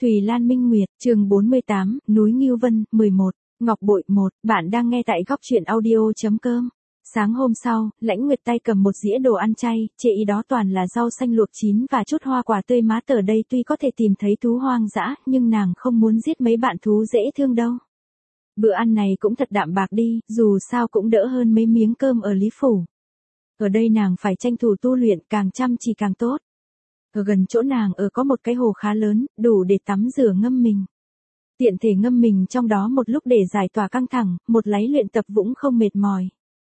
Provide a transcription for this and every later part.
Thùy Lan Minh Nguyệt, chương 48, núi Ngưu Vân, 11, Ngọc Bội 1, bạn đang nghe tại góc truyện audio.com. Sáng hôm sau, Lãnh Nguyệt tay cầm một dĩa đồ ăn chay, chệ ý đó toàn là rau xanh luộc chín và chút hoa quả tươi mát. Ở đây tuy có thể tìm thấy thú hoang dã, nhưng nàng không muốn giết mấy bạn thú dễ thương đâu. Bữa ăn này cũng thật đạm bạc đi, dù sao cũng đỡ hơn mấy miếng cơm ở Lý Phủ. Ở đây nàng phải tranh thủ tu luyện, càng chăm chỉ càng tốt. Ở gần chỗ nàng ở có một cái hồ khá lớn, đủ để tắm rửa ngâm mình. Tiện thể ngâm mình trong đó một lúc để giải tỏa căng thẳng, một láy luyện tập cũng không mệt mỏi.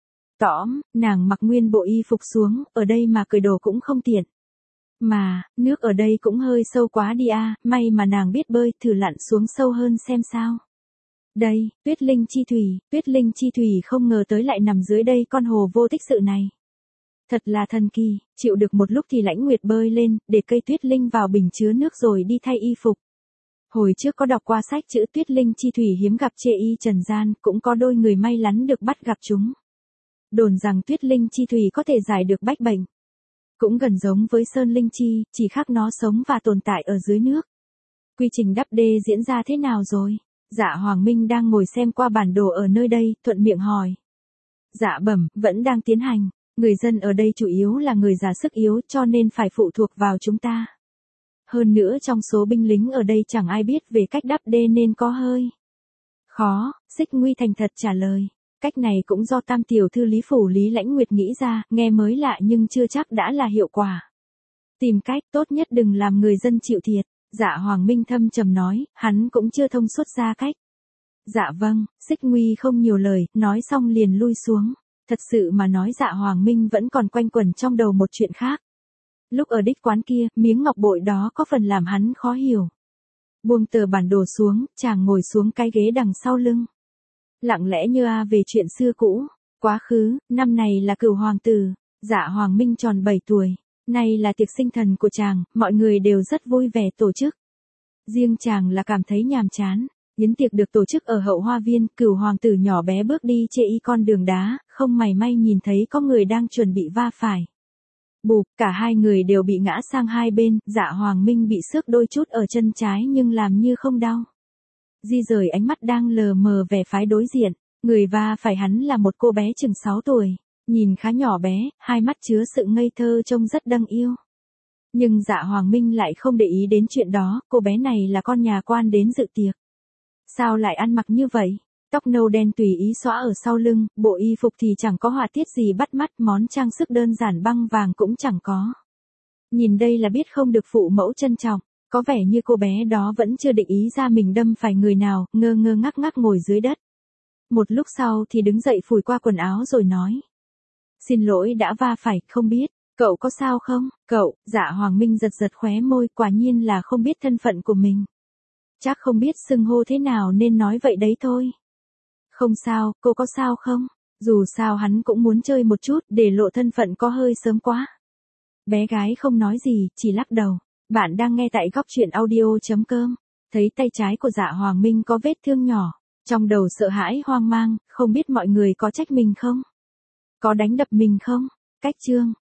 Tõm, nàng mặc nguyên bộ y phục xuống, ở đây mà cởi đồ cũng không tiện. Mà, nước ở đây cũng hơi sâu quá đi à, may mà nàng biết bơi, thử lặn xuống sâu hơn xem sao. Đây, Tuyết Linh Chi Thủy không ngờ tới lại nằm dưới đây con hồ vô tích sự này. Thật là thần kỳ, chịu được một lúc thì Lãnh Nguyệt bơi lên, để cây Tuyết Linh vào bình chứa nước rồi đi thay y phục. Hồi trước có đọc qua sách chữ Tuyết Linh Chi Thủy hiếm gặp chê y trần gian, cũng có đôi người may mắn được bắt gặp chúng. Đồn rằng Tuyết Linh Chi Thủy có thể giải được bách bệnh. Cũng gần giống với Sơn Linh Chi, chỉ khác nó sống và tồn tại ở dưới nước. Quy trình đắp đê diễn ra thế nào rồi? Dạ Hoàng Minh đang ngồi xem qua bản đồ ở nơi đây, thuận miệng hỏi. Dạ bẩm, vẫn đang tiến hành. Người dân ở đây chủ yếu là người già sức yếu cho nên phải phụ thuộc vào chúng ta. Hơn nữa trong số binh lính ở đây chẳng ai biết về cách đắp đê nên có hơi khó. Xích Nguy thành thật trả lời. Cách này cũng do Tam tiểu thư Lý Phủ Lý Lãnh Nguyệt nghĩ ra, nghe mới lạ nhưng chưa chắc đã là hiệu quả. Tìm cách tốt nhất đừng làm người dân chịu thiệt. Dạ Hoàng Minh thâm trầm nói, hắn cũng chưa thông suốt ra cách. Dạ vâng, Xích Nguy không nhiều lời, nói xong liền lui xuống. Thật sự mà nói Dạ Hoàng Minh vẫn còn quanh quẩn trong đầu một chuyện khác. Lúc ở đích quán kia, miếng ngọc bội đó có phần làm hắn khó hiểu. Buông tờ bản đồ xuống, chàng ngồi xuống cái ghế đằng sau lưng. Lặng lẽ như về chuyện xưa cũ. Quá khứ, năm này là cửu hoàng tử, Dạ Hoàng Minh tròn 7 tuổi. Nay là tiệc sinh thần của chàng, mọi người đều rất vui vẻ tổ chức. Riêng chàng là cảm thấy nhàm chán. Yến tiệc được tổ chức ở hậu hoa viên, cửu hoàng tử nhỏ bé bước đi chê y con đường đá, không mảy may nhìn thấy có người đang chuẩn bị va phải. Bụp, cả hai người đều bị ngã sang hai bên, Dạ Hoàng Minh bị xước đôi chút ở chân trái nhưng làm như không đau. Di rời ánh mắt đang lờ mờ về phái đối diện, người va phải hắn là một cô bé chừng 6 tuổi, nhìn khá nhỏ bé, hai mắt chứa sự ngây thơ trông rất đâng yêu. Nhưng Dạ Hoàng Minh lại không để ý đến chuyện đó, cô bé này là con nhà quan đến dự tiệc. Sao lại ăn mặc như vậy? Tóc nâu đen tùy ý xõa ở sau lưng, bộ y phục thì chẳng có họa tiết gì bắt mắt, món trang sức đơn giản băng vàng cũng chẳng có. Nhìn đây là biết không được phụ mẫu trân trọng, có vẻ như cô bé đó vẫn chưa định ý ra mình đâm phải người nào, ngơ ngơ ngác ngác ngồi dưới đất. Một lúc sau thì đứng dậy phủi qua quần áo rồi nói. Xin lỗi đã va phải, không biết, cậu có sao không? Cậu, Dạ Hoàng Minh giật giật khóe môi, quả nhiên là không biết thân phận của mình. Chắc không biết xưng hô thế nào nên nói vậy đấy thôi. Không sao, cô có sao không? Dù sao hắn cũng muốn chơi một chút, để lộ thân phận có hơi sớm quá. Bé gái không nói gì, chỉ lắc đầu. Bạn đang nghe tại góc truyện audio.com. Thấy tay trái của Dạ Hoàng Minh có vết thương nhỏ. Trong đầu sợ hãi hoang mang, không biết mọi người có trách mình không? Có đánh đập mình không? Cách chương.